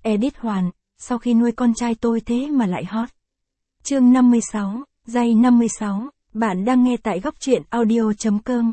Edit Hoàn, sau khi nuôi con trai tôi thế mà lại hot. Chương 56, Giây 56, bạn đang nghe tại góc truyện audio.com.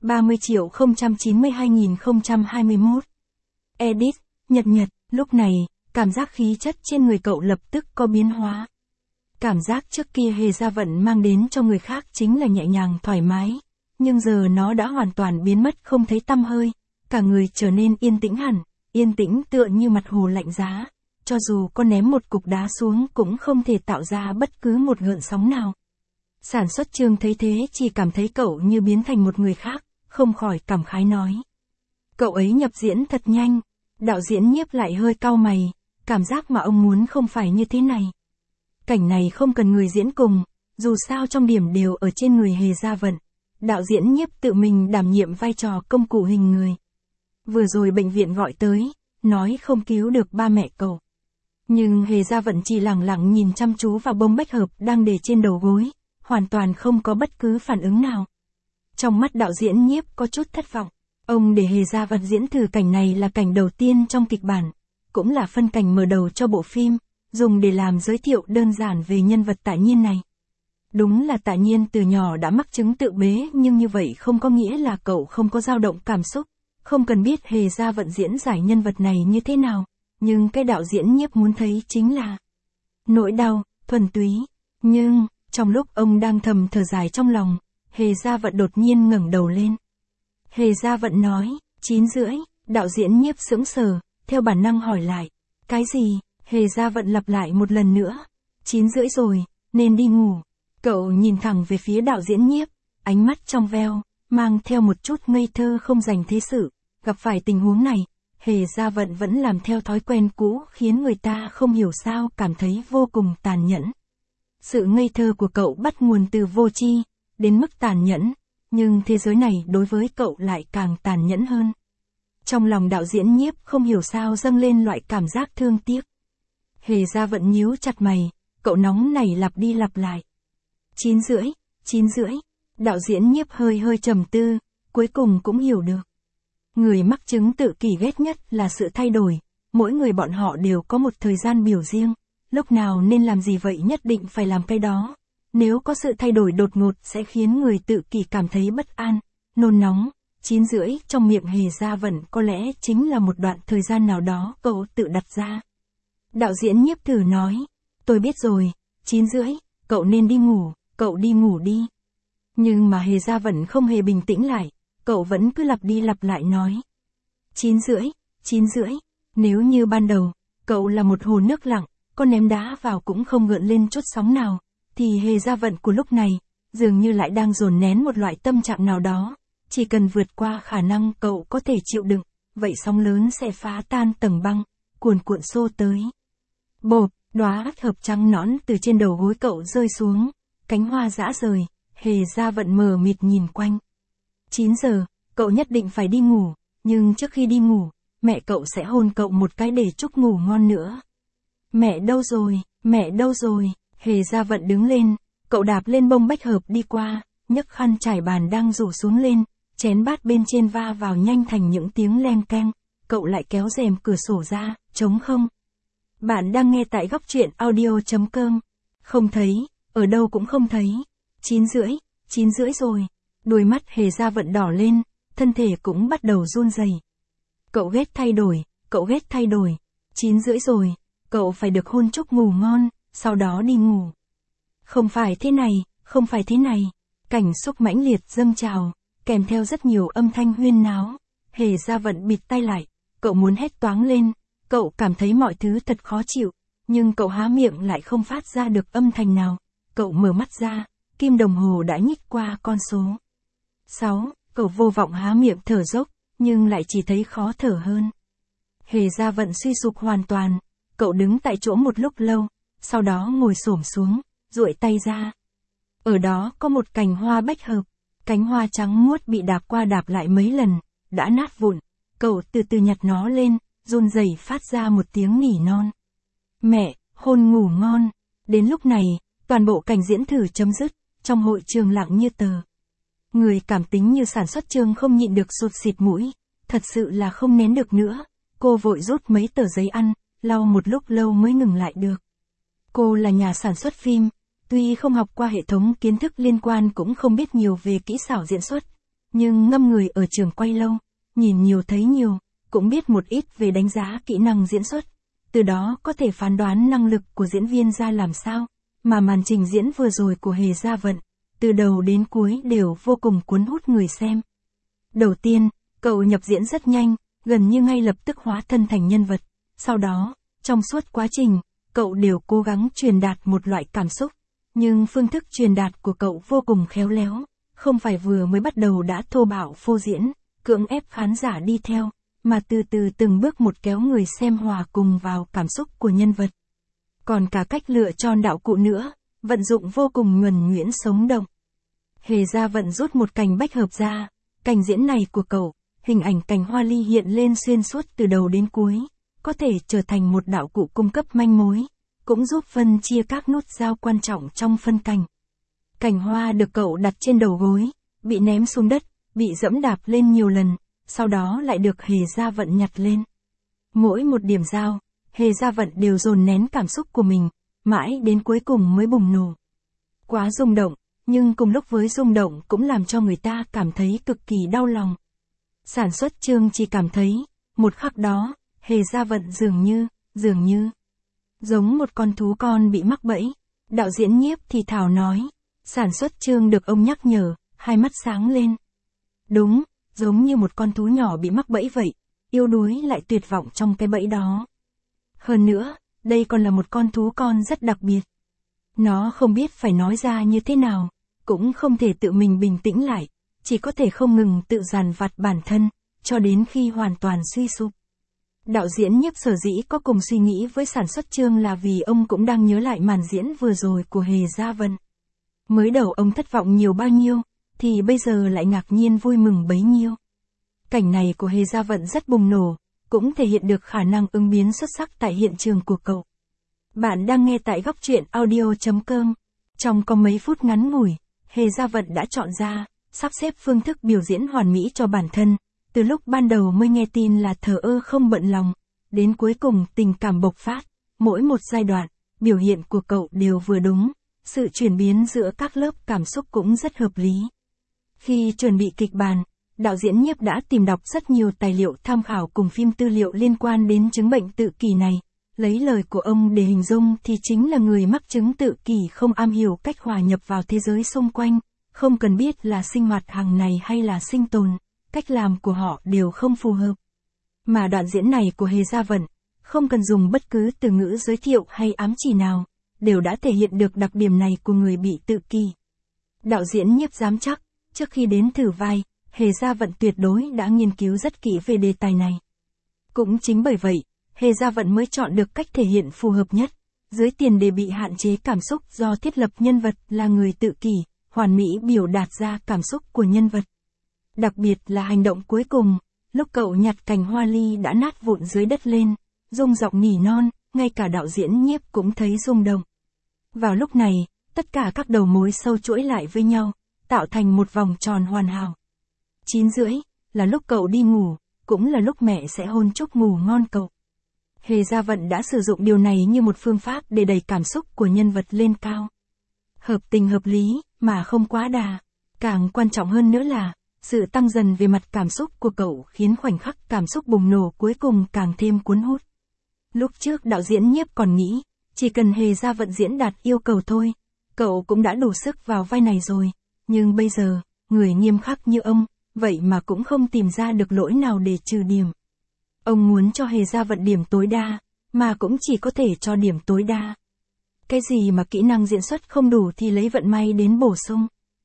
30.092.021. Edit, Nhật, lúc này, cảm giác khí chất trên người cậu lập tức có biến hóa. Cảm giác trước kia Hề Gia Vận mang đến cho người khác chính là nhẹ nhàng thoải mái, nhưng giờ nó đã hoàn toàn biến mất không thấy tăm hơi, cả người trở nên yên tĩnh hẳn, yên tĩnh tựa như mặt hồ lạnh giá, cho dù có ném một cục đá xuống cũng không thể tạo ra bất cứ một gợn sóng nào. Sản xuất Trương thấy thế chỉ cảm thấy cậu như biến thành một người khác, không khỏi cảm khái nói. Cậu ấy nhập diễn thật nhanh, đạo diễn Nhiếp lại hơi cau mày, cảm giác mà ông muốn không phải như thế này. Cảnh này không cần người diễn cùng, dù sao trong điểm đều ở trên người Hề Gia Vận. Đạo diễn Nhiếp tự mình đảm nhiệm vai trò công cụ hình người. Vừa rồi bệnh viện gọi tới, nói không cứu được ba mẹ cậu. Nhưng Hề Gia Vận chỉ lẳng lặng nhìn chăm chú vào bông bách hợp đang để trên đầu gối, hoàn toàn không có bất cứ phản ứng nào. Trong mắt đạo diễn Nhiếp có chút thất vọng, ông để Hề Gia Vận diễn thử cảnh này là cảnh đầu tiên trong kịch bản, cũng là phân cảnh mở đầu cho bộ phim, dùng để làm giới thiệu đơn giản về nhân vật Tạ Nhiên này. Đúng là Tạ Nhiên từ nhỏ đã mắc chứng tự bế, nhưng như vậy không có nghĩa là cậu không có dao động cảm xúc, không cần biết Hề Gia Vận diễn giải nhân vật này như thế nào, nhưng cái đạo diễn Nhiếp muốn thấy chính là nỗi đau, thuần túy. Nhưng, trong lúc ông đang thầm thở dài trong lòng, Hề Gia Vận đột nhiên ngẩng đầu lên. Hề Gia Vận nói, 9:30, đạo diễn Nhiếp sững sờ, theo bản năng hỏi lại, cái gì? Hề Gia Vận lặp lại một lần nữa, 9:30 rồi, nên đi ngủ. Cậu nhìn thẳng về phía đạo diễn Nhiếp, ánh mắt trong veo, mang theo một chút ngây thơ không dành thế sự. Gặp phải tình huống này, Hề Gia Vận vẫn làm theo thói quen cũ khiến người ta không hiểu sao cảm thấy vô cùng tàn nhẫn. Sự ngây thơ của cậu bắt nguồn từ vô tri, đến mức tàn nhẫn, nhưng thế giới này đối với cậu lại càng tàn nhẫn hơn. Trong lòng đạo diễn Nhiếp không hiểu sao dâng lên loại cảm giác thương tiếc. Hề Gia Vận nhíu chặt mày, cậu nóng này lặp đi lặp lại. 9:30, đạo diễn Nhiếp hơi trầm tư, cuối cùng cũng hiểu được. Người mắc chứng tự kỷ ghét nhất là sự thay đổi, mỗi người bọn họ đều có một thời gian biểu riêng, lúc nào nên làm gì vậy nhất định phải làm cái đó. Nếu có sự thay đổi đột ngột sẽ khiến người tự kỷ cảm thấy bất an, nôn nóng. 9:30 trong miệng Hề Gia Vận có lẽ chính là một đoạn thời gian nào đó cậu tự đặt ra. Đạo diễn Nhiếp thử nói, tôi biết rồi, 9:30, cậu nên đi ngủ, cậu đi ngủ đi. Nhưng mà Hề Gia Vận không hề bình tĩnh lại, cậu vẫn cứ lặp đi lặp lại nói. 9:30, nếu như ban đầu, cậu là một hồ nước lặng, có ném đá vào cũng không gợn lên chút sóng nào, thì Hề Gia Vận của lúc này, dường như lại đang dồn nén một loại tâm trạng nào đó, chỉ cần vượt qua khả năng cậu có thể chịu đựng, vậy sóng lớn sẽ phá tan tầng băng, cuồn cuộn xô tới. Bộp, đóa bách hợp trắng nõn từ trên đầu gối cậu rơi xuống, cánh hoa rã rời, Hề Gia Vận mờ mịt nhìn quanh. 9 giờ, cậu nhất định phải đi ngủ, nhưng trước khi đi ngủ, mẹ cậu sẽ hôn cậu một cái để chúc ngủ ngon nữa. Mẹ đâu rồi, Hề Gia Vận đứng lên, cậu đạp lên bông bách hợp đi qua, nhấc khăn trải bàn đang rủ xuống lên, chén bát bên trên va vào nhanh thành những tiếng leng keng, cậu lại kéo rèm cửa sổ ra, trống không. Bạn đang nghe tại góc truyện audio.com. Không thấy, ở đâu cũng không thấy. 9:30 rồi. Đôi mắt Hề Gia Vận đỏ lên, thân thể cũng bắt đầu run rẩy. Cậu ghét thay đổi. 9:30 rồi, cậu phải được hôn chúc ngủ ngon, sau đó đi ngủ. Không phải thế này. Cảnh xúc mãnh liệt dâng trào, kèm theo rất nhiều âm thanh huyên náo. Hề Gia Vận bịt tai lại, cậu muốn hét toáng lên, cậu cảm thấy mọi thứ thật khó chịu, nhưng cậu há miệng lại không phát ra được âm thanh nào. Cậu mở mắt ra, kim đồng hồ đã nhích qua con số 6, cậu vô vọng há miệng thở dốc, nhưng lại chỉ thấy khó thở hơn. Hề Gia Vận suy sụp hoàn toàn, cậu đứng tại chỗ một lúc lâu, sau đó ngồi xổm xuống, duỗi tay ra. Ở đó có một cành hoa bách hợp, cánh hoa trắng muốt bị đạp qua đạp lại mấy lần, đã nát vụn, cậu từ từ nhặt nó lên, run rẩy phát ra một tiếng nỉ non. Mẹ, hôn ngủ ngon. Đến lúc này, toàn bộ cảnh diễn thử chấm dứt, trong hội trường lặng như tờ. Người cảm tính như sản xuất Trương không nhịn được sụt xịt mũi, thật sự là không nén được nữa. Cô vội rút mấy tờ giấy ăn, lau một lúc lâu mới ngừng lại được. Cô là nhà sản xuất phim, tuy không học qua hệ thống kiến thức liên quan cũng không biết nhiều về kỹ xảo diễn xuất, nhưng ngâm người ở trường quay lâu, nhìn nhiều thấy nhiều, cũng biết một ít về đánh giá kỹ năng diễn xuất, từ đó có thể phán đoán năng lực của diễn viên ra làm sao, mà màn trình diễn vừa rồi của Hề Gia Vận, từ đầu đến cuối đều vô cùng cuốn hút người xem. Đầu tiên, cậu nhập diễn rất nhanh, gần như ngay lập tức hóa thân thành nhân vật, sau đó, trong suốt quá trình, cậu đều cố gắng truyền đạt một loại cảm xúc, nhưng phương thức truyền đạt của cậu vô cùng khéo léo, không phải vừa mới bắt đầu đã thô bạo phô diễn, cưỡng ép khán giả đi theo, mà từ từ từng bước một kéo người xem hòa cùng vào cảm xúc của nhân vật. Còn cả cách lựa chọn đạo cụ nữa, vận dụng vô cùng nhuần nhuyễn sống động. Hề Gia Vận rút một cành bách hợp ra, cành diễn này của cậu, hình ảnh cành hoa ly hiện lên xuyên suốt từ đầu đến cuối, có thể trở thành một đạo cụ cung cấp manh mối, cũng giúp phân chia các nút giao quan trọng trong phân cảnh. Cành hoa được cậu đặt trên đầu gối, bị ném xuống đất, bị dẫm đạp lên nhiều lần, sau đó lại được Hề Gia Vận nhặt lên. Mỗi một điểm giao, Hề Gia Vận đều dồn nén cảm xúc của mình, mãi đến cuối cùng mới bùng nổ. Quá rung động, nhưng cùng lúc với rung động cũng làm cho người ta cảm thấy cực kỳ đau lòng. Sản xuất chương chỉ cảm thấy, một khắc đó, Hề Gia Vận dường như, giống một con thú con bị mắc bẫy. Đạo diễn Nhiếp thì thào nói, sản xuất chương được ông nhắc nhở, hai mắt sáng lên. Đúng, giống như một con thú nhỏ bị mắc bẫy vậy, yếu đuối lại tuyệt vọng trong cái bẫy đó. Hơn nữa, đây còn là một con thú con rất đặc biệt. Nó không biết phải nói ra như thế nào, cũng không thể tự mình bình tĩnh lại, chỉ có thể không ngừng tự dằn vặt bản thân, cho đến khi hoàn toàn suy sụp. Đạo diễn Nhiếp sở dĩ có cùng suy nghĩ với sản xuất chương là vì ông cũng đang nhớ lại màn diễn vừa rồi của Hề Gia Vận. Mới đầu ông thất vọng nhiều bao nhiêu, thì bây giờ lại ngạc nhiên vui mừng bấy nhiêu. Cảnh này của Hề Gia Vận rất bùng nổ, cũng thể hiện được khả năng ứng biến xuất sắc tại hiện trường của cậu. Bạn đang nghe tại góc truyện audio.com. Trong có mấy phút ngắn ngủi, Hề Gia Vận đã chọn ra, sắp xếp phương thức biểu diễn hoàn mỹ cho bản thân. Từ lúc ban đầu mới nghe tin là thờ ơ không bận lòng, đến cuối cùng tình cảm bộc phát, mỗi một giai đoạn, biểu hiện của cậu đều vừa đúng, sự chuyển biến giữa các lớp cảm xúc cũng rất hợp lý. Khi chuẩn bị kịch bản, đạo diễn Nhiếp đã tìm đọc rất nhiều tài liệu tham khảo cùng phim tư liệu liên quan đến chứng bệnh tự kỷ này. Lấy lời của ông để hình dung thì chính là người mắc chứng tự kỷ không am hiểu cách hòa nhập vào thế giới xung quanh, không cần biết là sinh hoạt hàng ngày hay là sinh tồn, cách làm của họ đều không phù hợp. Mà đoạn diễn này của Hề Gia Vận, không cần dùng bất cứ từ ngữ giới thiệu hay ám chỉ nào, đều đã thể hiện được đặc điểm này của người bị tự kỷ. Đạo diễn Nhiếp dám chắc, trước khi đến thử vai, Hề Gia Vận tuyệt đối đã nghiên cứu rất kỹ về đề tài này. Cũng chính bởi vậy, Hề Gia Vận mới chọn được cách thể hiện phù hợp nhất, dưới tiền đề bị hạn chế cảm xúc do thiết lập nhân vật là người tự kỷ, hoàn mỹ biểu đạt ra cảm xúc của nhân vật. Đặc biệt là hành động cuối cùng, lúc cậu nhặt cành hoa ly đã nát vụn dưới đất lên, rung giọng nỉ non, ngay cả đạo diễn Nhiếp cũng thấy rung động. Vào lúc này, tất cả các đầu mối sâu chuỗi lại với nhau, tạo thành một vòng tròn hoàn hảo. 9:30, là lúc cậu đi ngủ, cũng là lúc mẹ sẽ hôn chúc ngủ ngon cậu. Hề Gia Vận đã sử dụng điều này như một phương pháp để đẩy cảm xúc của nhân vật lên cao. Hợp tình hợp lý, mà không quá đà. Càng quan trọng hơn nữa là, sự tăng dần về mặt cảm xúc của cậu khiến khoảnh khắc cảm xúc bùng nổ cuối cùng càng thêm cuốn hút. Lúc trước đạo diễn Nhiếp còn nghĩ, chỉ cần Hề Gia Vận diễn đạt yêu cầu thôi, cậu cũng đã đủ sức vào vai này rồi. Nhưng bây giờ, người nghiêm khắc như ông, vậy mà cũng không tìm ra được lỗi nào để trừ điểm. Ông muốn cho Hề Gia Vận điểm tối đa, mà cũng chỉ có thể cho điểm tối đa. Cái gì mà kỹ năng diễn xuất không đủ thì lấy vận may đến bổ sung.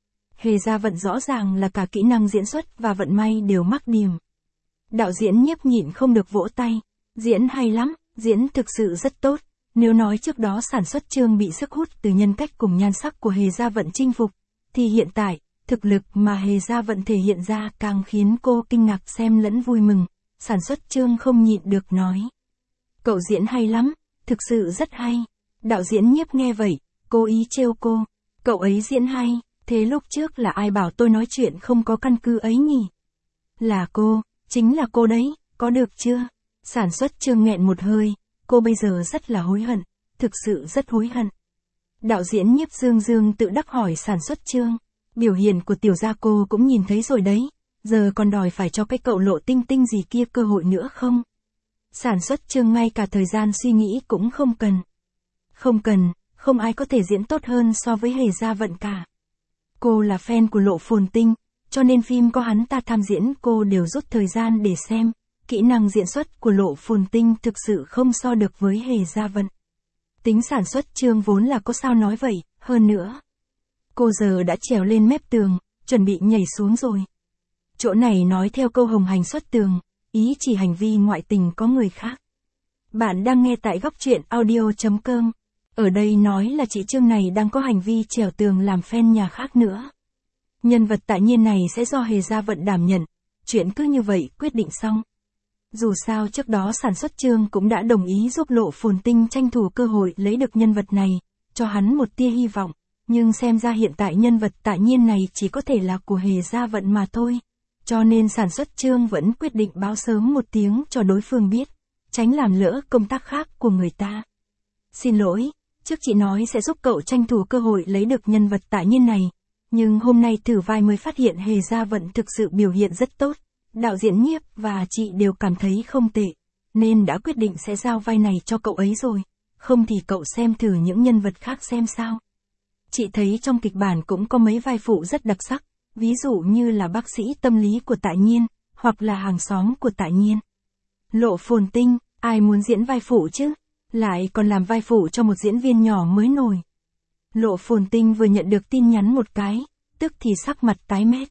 Hề Gia Vận rõ ràng là cả kỹ năng diễn xuất và vận may đều mắc điểm. Đạo diễn Nhiếp nhịn không được vỗ tay. Diễn hay lắm, diễn thực sự rất tốt. Nếu nói trước đó sản xuất chương bị sức hút từ nhân cách cùng nhan sắc của Hề Gia Vận chinh phục, thì hiện tại, thực lực mà Hề Gia Vận thể hiện ra càng khiến cô kinh ngạc xem lẫn vui mừng. Sản xuất chương không nhịn được nói. Cậu diễn hay lắm, thực sự rất hay. Đạo diễn Nhiếp nghe vậy, cố ý trêu cô. Cậu ấy diễn hay, thế lúc trước là ai bảo tôi nói chuyện không có căn cứ ấy nhỉ? Là cô, chính là cô đấy, có được chưa? Sản xuất chương nghẹn một hơi, cô bây giờ rất là hối hận, thực sự rất hối hận. Đạo diễn Nhiếp Dương Dương tự đắc hỏi sản xuất Trương, biểu hiện của tiểu gia cô cũng nhìn thấy rồi đấy, giờ còn đòi phải cho cái cậu Lộ Tinh Tinh gì kia cơ hội nữa không? Sản xuất Trương ngay cả thời gian suy nghĩ cũng không cần. Không cần, không ai có thể diễn tốt hơn so với Hề Gia Vận cả. Cô là fan của Lộ Phồn Tinh, cho nên phim có hắn ta tham diễn cô đều rút thời gian để xem. Kỹ năng diễn xuất của Lộ Phồn Tinh thực sự không so được với Hề Gia Vận. Tính sản xuất Trương vốn là có sao nói vậy, hơn nữa. Cô giờ đã trèo lên mép tường, chuẩn bị nhảy xuống rồi. Chỗ này nói theo câu hồng hành xuất tường, ý chỉ hành vi ngoại tình có người khác. Bạn đang nghe tại góc truyện audio.com. Ở đây nói là chị Trương này đang có hành vi trèo tường làm fan nhà khác nữa. Nhân vật tại nhiên này sẽ do Hề Gia Vận đảm nhận, chuyện cứ như vậy quyết định xong. Dù sao trước đó sản xuất Trương cũng đã đồng ý giúp Lộ Phồn Tinh tranh thủ cơ hội lấy được nhân vật này, cho hắn một tia hy vọng, nhưng xem ra hiện tại nhân vật tại nhiên này chỉ có thể là của Hề Gia Vận mà thôi. Cho nên sản xuất Trương vẫn quyết định báo sớm một tiếng cho đối phương biết, tránh làm lỡ công tác khác của người ta. Xin lỗi, trước chị nói sẽ giúp cậu tranh thủ cơ hội lấy được nhân vật tại nhiên này, nhưng hôm nay thử vai mới phát hiện Hề Gia Vận thực sự biểu hiện rất tốt. Đạo diễn Nhiếp và chị đều cảm thấy không tệ, nên đã quyết định sẽ giao vai này cho cậu ấy rồi, không thì cậu xem thử những nhân vật khác xem sao. Chị thấy trong kịch bản cũng có mấy vai phụ rất đặc sắc, ví dụ như là bác sĩ tâm lý của Tại Nhiên, hoặc là hàng xóm của Tại Nhiên. Lộ Phồn Tinh, ai muốn diễn vai phụ chứ, lại còn làm vai phụ cho một diễn viên nhỏ mới nổi. Lộ Phồn Tinh vừa nhận được tin nhắn một cái, tức thì sắc mặt tái mét.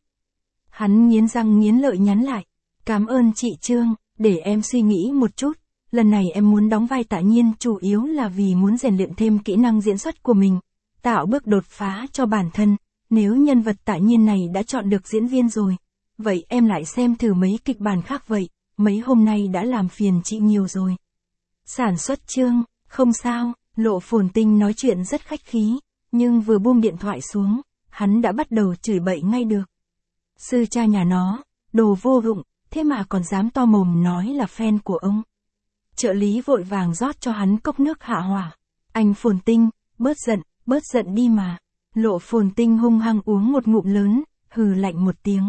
Hắn nghiến răng nghiến lợi nhắn lại, cảm ơn chị Trương, để em suy nghĩ một chút, lần này em muốn đóng vai Tại Nhiên chủ yếu là vì muốn rèn luyện thêm kỹ năng diễn xuất của mình, tạo bước đột phá cho bản thân, nếu nhân vật Tại Nhiên này đã chọn được diễn viên rồi, vậy em lại xem thử mấy kịch bản khác vậy, mấy hôm nay đã làm phiền chị nhiều rồi. Sản xuất Trương, không sao, Lộ Phồn Tinh nói chuyện rất khách khí, nhưng vừa buông điện thoại xuống, hắn đã bắt đầu chửi bậy ngay được. Sư cha nhà nó, đồ vô dụng, thế mà còn dám to mồm nói là fan của ông. Trợ lý vội vàng rót cho hắn cốc nước hạ hỏa. Anh Phồn Tinh, bớt giận đi mà. Lộ Phồn Tinh hung hăng uống một ngụm lớn, hừ lạnh một tiếng.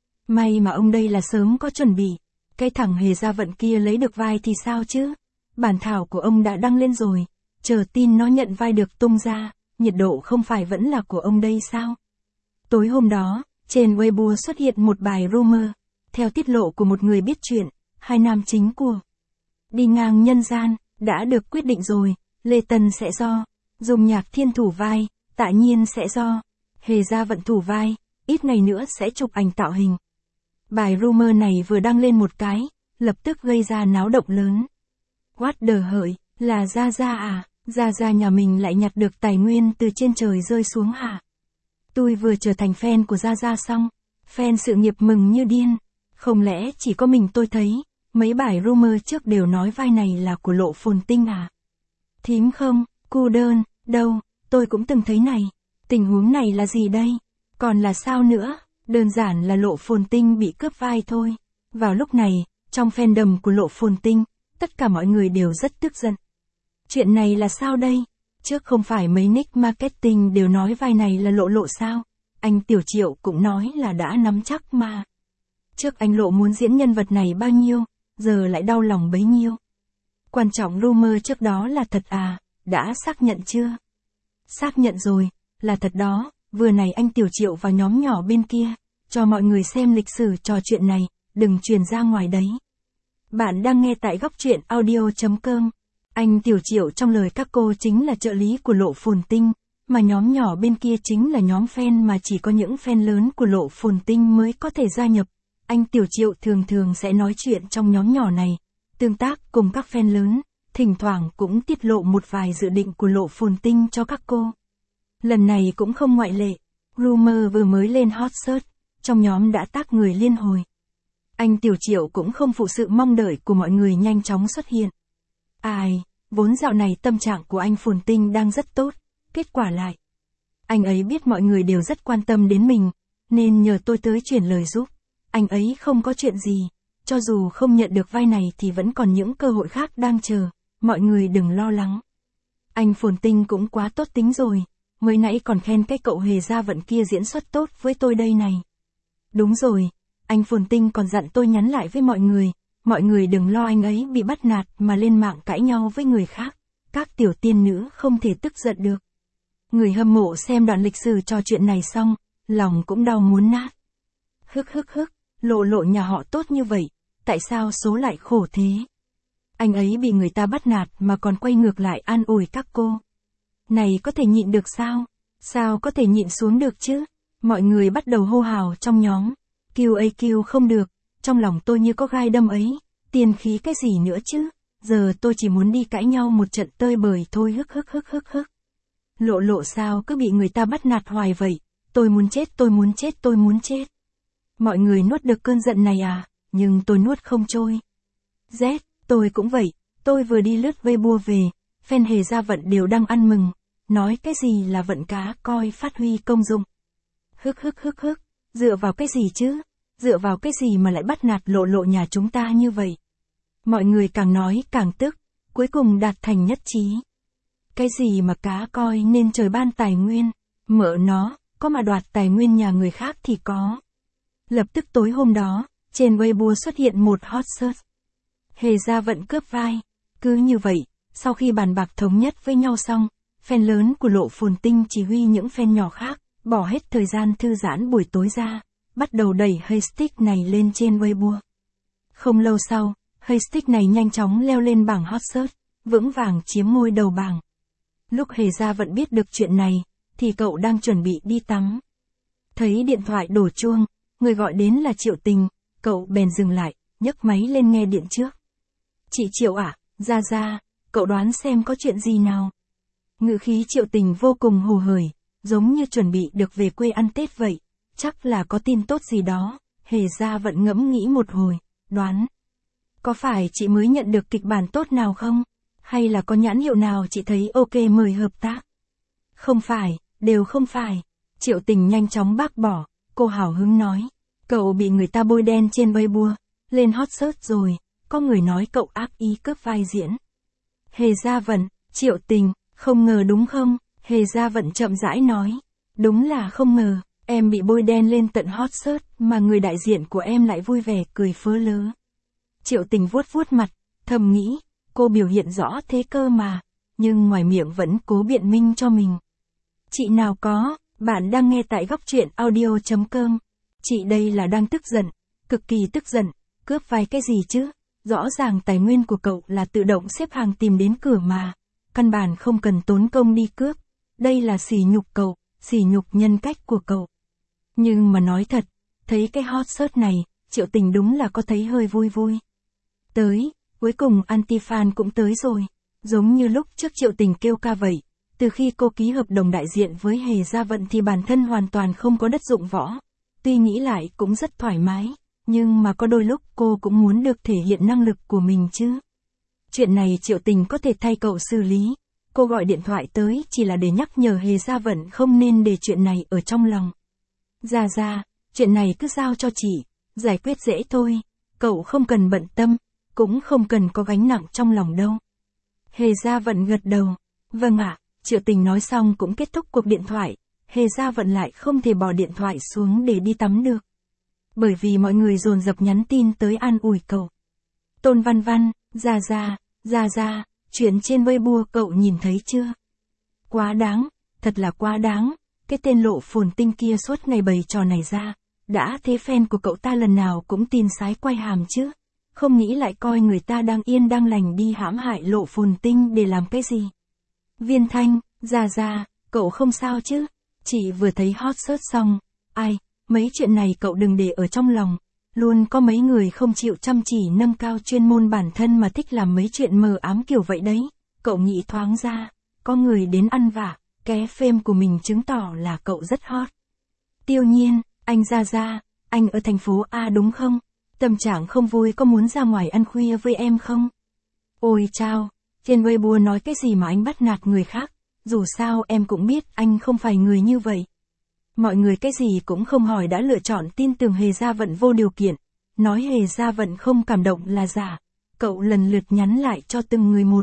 May mà ông đây là sớm có chuẩn bị. Cái thằng Hề Gia Vận kia lấy được vai thì sao chứ? Bản thảo của ông đã đăng lên rồi, chờ tin nó nhận vai được tung ra, nhiệt độ không phải vẫn là của ông đây sao? Tối hôm đó, trên Weibo xuất hiện một bài rumor, theo tiết lộ của một người biết chuyện, hai nam chính của Đi Ngang Nhân Gian, đã được quyết định rồi, Lê Tân sẽ do Dùng Nhạc Thiên thủ vai, Tại Nhiên sẽ do Hề Gia Vận thủ vai, ít ngày nữa sẽ chụp ảnh tạo hình. Bài rumor này vừa đăng lên một cái, lập tức gây ra náo động lớn. What the hợi, là Gia Gia à, Gia Gia nhà mình lại nhặt được tài nguyên từ trên trời rơi xuống hả? Tôi vừa trở thành fan của Gia Gia xong, fan sự nghiệp mừng như điên, không lẽ chỉ có mình tôi thấy, mấy bài rumor trước đều nói vai này là của Lộ Phồn Tinh à? Thím không, cô đơn, đâu, tôi cũng từng thấy này, tình huống này là gì đây? Còn là sao nữa, đơn giản là Lộ Phồn Tinh bị cướp vai thôi. Vào lúc này, trong fandom của Lộ Phồn Tinh, tất cả mọi người đều rất tức giận. Chuyện này là sao đây? Trước không phải mấy nick marketing đều nói vai này là Lộ sao? Anh Tiểu Triệu cũng nói là đã nắm chắc mà. Trước anh Lộ muốn diễn nhân vật này bao nhiêu, giờ lại đau lòng bấy nhiêu. Quan trọng rumor trước đó là thật à, đã xác nhận chưa? Xác nhận rồi, là thật đó, vừa này anh Tiểu Triệu vào nhóm nhỏ bên kia, cho mọi người xem lịch sử trò chuyện này, đừng truyền ra ngoài đấy. Bạn đang nghe tại góc truyện audio.com. Anh Tiểu Triệu trong lời các cô chính là trợ lý của Lộ Phồn Tinh, mà nhóm nhỏ bên kia chính là nhóm fan mà chỉ có những fan lớn của Lộ Phồn Tinh mới có thể gia nhập. Anh Tiểu Triệu thường sẽ nói chuyện trong nhóm nhỏ này, tương tác cùng các fan lớn, thỉnh thoảng cũng tiết lộ một vài dự định của Lộ Phồn Tinh cho các cô. Lần này cũng không ngoại lệ, rumor vừa mới lên hot search, trong nhóm đã tác người liên hồi. Anh Tiểu Triệu cũng không phụ sự mong đợi của mọi người nhanh chóng xuất hiện. Ai, vốn dạo này tâm trạng của anh Phồn Tinh đang rất tốt, kết quả lại. Anh ấy biết mọi người đều rất quan tâm đến mình, nên nhờ tôi tới chuyển lời giúp. Anh ấy không có chuyện gì, cho dù không nhận được vai này thì vẫn còn những cơ hội khác đang chờ. mọi người đừng lo lắng. Anh Phồn Tinh cũng quá tốt tính rồi, mới nãy còn khen cái cậu Hề Gia Vận kia diễn xuất tốt với tôi đây này. Đúng rồi, anh Phồn Tinh còn dặn tôi nhắn lại với mọi người đừng lo anh ấy bị bắt nạt mà lên mạng cãi nhau với người khác, các tiểu tiên nữ không thể tức giận được. Người hâm mộ xem đoạn lịch sử trò chuyện này xong, lòng cũng đau muốn nát. Hức, Lộ Lộ nhà họ tốt như vậy, tại sao số lại khổ thế? Anh ấy bị người ta bắt nạt mà còn quay ngược lại an ủi các cô. Này có thể nhịn được sao? Sao có thể nhịn xuống được chứ? Mọi người bắt đầu hô hào trong nhóm. QAQ không được, trong lòng tôi như có gai đâm ấy, tiền khí cái gì nữa chứ? Giờ tôi chỉ muốn đi cãi nhau một trận tơi bời thôi. Hức. Lộ Lộ sao cứ bị người ta bắt nạt hoài vậy? Tôi muốn chết. Mọi người nuốt được cơn giận này à, nhưng tôi nuốt không trôi. Tôi cũng vậy, tôi vừa đi lướt Weibo về, fan Hề Gia Vận đều đang ăn mừng, nói cái gì là vận cá coi phát huy công dụng. Hức, dựa vào cái gì chứ? Dựa vào cái gì mà lại bắt nạt Lộ Lộ nhà chúng ta như vậy? Mọi người càng nói càng tức, cuối cùng đạt thành nhất trí. Cái gì mà cá coi nên trời ban tài nguyên, mợ nó, có mà đoạt tài nguyên nhà người khác thì có. Lập tức tối hôm đó, trên Weibo xuất hiện một hot search. Hề Gia Vận cướp vai. Cứ như vậy, sau khi bàn bạc thống nhất với nhau xong, fan lớn của Lộ Phồn Tinh chỉ huy những fan nhỏ khác, bỏ hết thời gian thư giãn buổi tối ra, bắt đầu đẩy hashtag này lên trên Weibo. Không lâu sau, hashtag này nhanh chóng leo lên bảng hot search, vững vàng chiếm ngôi đầu bảng. Lúc Hề Gia Vận biết được chuyện này, thì cậu đang chuẩn bị đi tắm. Thấy điện thoại đổ chuông, người gọi đến là Triệu Tình, cậu bèn dừng lại, nhấc máy lên nghe điện trước. Chị Triệu ạ, Gia, cậu đoán xem có chuyện gì nào? Ngữ khí Triệu Tình vô cùng hồ hởi, giống như chuẩn bị được về quê ăn Tết vậy, chắc là có tin tốt gì đó. Hề Gia Vận ngẫm nghĩ một hồi, đoán. Có phải chị mới nhận được kịch bản tốt nào không? Hay là có nhãn hiệu nào chị thấy ok mời hợp tác? Không phải, đều không phải. Triệu Tình nhanh chóng bác bỏ, cô hào hứng nói. Cậu bị người ta bôi đen trên Weibo, lên hot search rồi, có người nói cậu ác ý cướp vai diễn. Hề Gia Vận, Triệu Tình, không ngờ đúng không? Hề Gia Vận chậm rãi nói. Đúng là không ngờ, em bị bôi đen lên tận hot search mà người đại diện của em lại vui vẻ cười phớ lớ. Triệu Tình vuốt mặt, thầm nghĩ, cô biểu hiện rõ thế cơ mà, nhưng ngoài miệng vẫn cố biện minh cho mình. Chị nào có, bạn đang nghe tại góc truyện audio.com. Chị đây là đang tức giận, cực kỳ tức giận, cướp vai cái gì chứ? Rõ ràng tài nguyên của cậu là tự động xếp hàng tìm đến cửa mà, căn bản không cần tốn công đi cướp. Đây là sỉ nhục cậu, sỉ nhục nhân cách của cậu. Nhưng mà nói thật, thấy cái hot search này, Triệu Tình đúng là có thấy hơi vui. Cuối cùng anti-fan cũng tới rồi. Giống như lúc trước Triệu Tình kêu ca vậy, từ khi cô ký hợp đồng đại diện với Hề Gia Vận thì bản thân hoàn toàn không có đất dụng võ. Tuy nghĩ lại cũng rất thoải mái, nhưng mà có đôi lúc cô cũng muốn được thể hiện năng lực của mình chứ. Chuyện này Triệu Tình có thể thay cậu xử lý. Cô gọi điện thoại tới chỉ là để nhắc nhở Hề Gia Vận không nên để chuyện này ở trong lòng. Gia, chuyện này cứ giao cho chị, giải quyết dễ thôi, cậu không cần bận tâm, cũng không cần có gánh nặng trong lòng đâu. Hề Gia Vận gật đầu. Vâng ạ. Triệu Tình nói xong cũng kết thúc cuộc điện thoại. Hề Gia Vận lại không thể bỏ điện thoại xuống để đi tắm được. Bởi vì mọi người dồn dập nhắn tin tới an ủi cậu. Tôn Văn, Gia, chuyện trên Weibo cậu nhìn thấy chưa? Quá đáng, thật là quá đáng. Cái tên Lộ Phồn Tinh kia suốt ngày bày trò này ra. Đã thế fan của cậu ta lần nào cũng tin sái quay hàm chứ. Không nghĩ lại coi người ta đang yên đang lành đi hãm hại Lộ Phồn Tinh để làm cái gì. Viên Thanh, Gia, cậu không sao chứ? Chị vừa thấy hot search xong. Ai, mấy chuyện này cậu đừng để ở trong lòng. Luôn có mấy người không chịu chăm chỉ nâng cao chuyên môn bản thân mà thích làm mấy chuyện mờ ám kiểu vậy đấy. Cậu nghĩ thoáng ra, có người đến ăn vạ, ké fame của mình chứng tỏ là cậu rất hot. Tiêu Nhiên, anh Gia, anh ở thành phố A đúng không? Tâm trạng không vui có muốn ra ngoài ăn khuya với em không? Ôi chao, trên Weibo nói cái gì mà anh bắt nạt người khác, dù sao em cũng biết anh không phải người như vậy. Mọi người cái gì cũng không hỏi đã lựa chọn tin tưởng Hề Gia Vận vô điều kiện, nói Hề Gia Vận không cảm động là giả. Cậu lần lượt nhắn lại cho từng người một.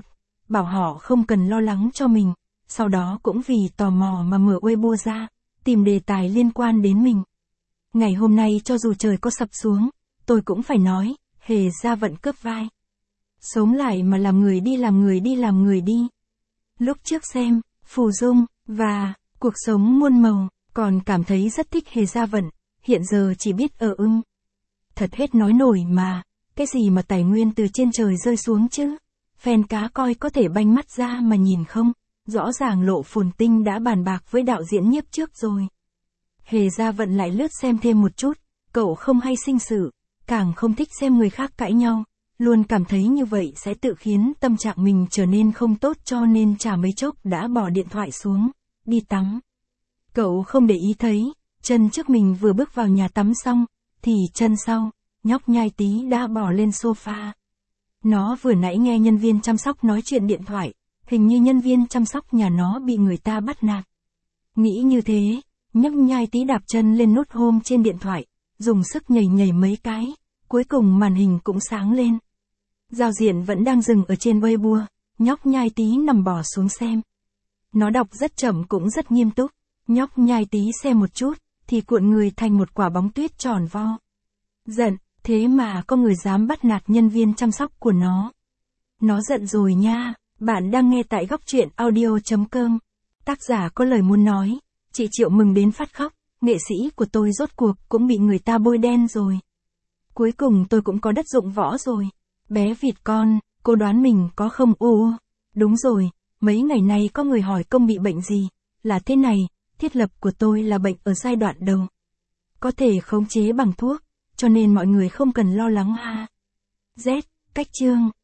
bảo họ không cần lo lắng cho mình, sau đó cũng vì tò mò mà mở Weibo ra, tìm đề tài liên quan đến mình. Ngày hôm nay cho dù trời có sập xuống, tôi cũng phải nói, Hề Gia Vận cướp vai. Sống lại mà làm người đi làm người đi làm người đi. Lúc trước xem, Phù Dung, và Cuộc Sống Muôn Màu, còn cảm thấy rất thích Hề Gia Vận, hiện giờ chỉ biết ở ưng. Thật hết nói nổi mà, cái gì mà tài nguyên từ trên trời rơi xuống chứ? Fan cá coi có thể banh mắt ra mà nhìn không? Rõ ràng Lộ Phồn Tinh đã bàn bạc với đạo diễn nhiếp trước rồi. Hề Gia Vận lại lướt xem thêm một chút, cậu không hay sinh sự, càng không thích xem người khác cãi nhau, luôn cảm thấy như vậy sẽ tự khiến tâm trạng mình trở nên không tốt cho nên chả mấy chốc đã bỏ điện thoại xuống, đi tắm. Cậu không để ý thấy, chân trước mình vừa bước vào nhà tắm xong, thì chân sau, nhóc Nhai Tí đã bỏ lên sofa. Nó vừa nãy nghe nhân viên chăm sóc nói chuyện điện thoại, hình như nhân viên chăm sóc nhà nó bị người ta bắt nạt. Nghĩ như thế, nhóc Nhai Tí đạp chân lên nút home trên điện thoại, dùng sức nhảy nhảy mấy cái, cuối cùng màn hình cũng sáng lên. Giao diện vẫn đang dừng ở trên Weibo, nhóc Nhai Tí nằm bò xuống xem. Nó đọc rất chậm cũng rất nghiêm túc, nhóc Nhai Tí xem một chút, thì cuộn người thành một quả bóng tuyết tròn vo. Giận, thế mà có người dám bắt nạt nhân viên chăm sóc của nó. Nó giận rồi nha, bạn đang nghe tại Góc Truyện Audio.com. Tác giả có lời muốn nói, chị Triệu mừng đến phát khóc, nghệ sĩ của tôi rốt cuộc cũng bị người ta bôi đen rồi. Cuối cùng tôi cũng có đất dụng võ rồi. Bé vịt con, cô đoán mình có không? Đúng rồi, mấy ngày nay có người hỏi công bị bệnh gì, là thế này, thiết lập của tôi là bệnh ở giai đoạn đầu. Có thể khống chế bằng thuốc, cho nên mọi người không cần lo lắng ha. Z, cách chương.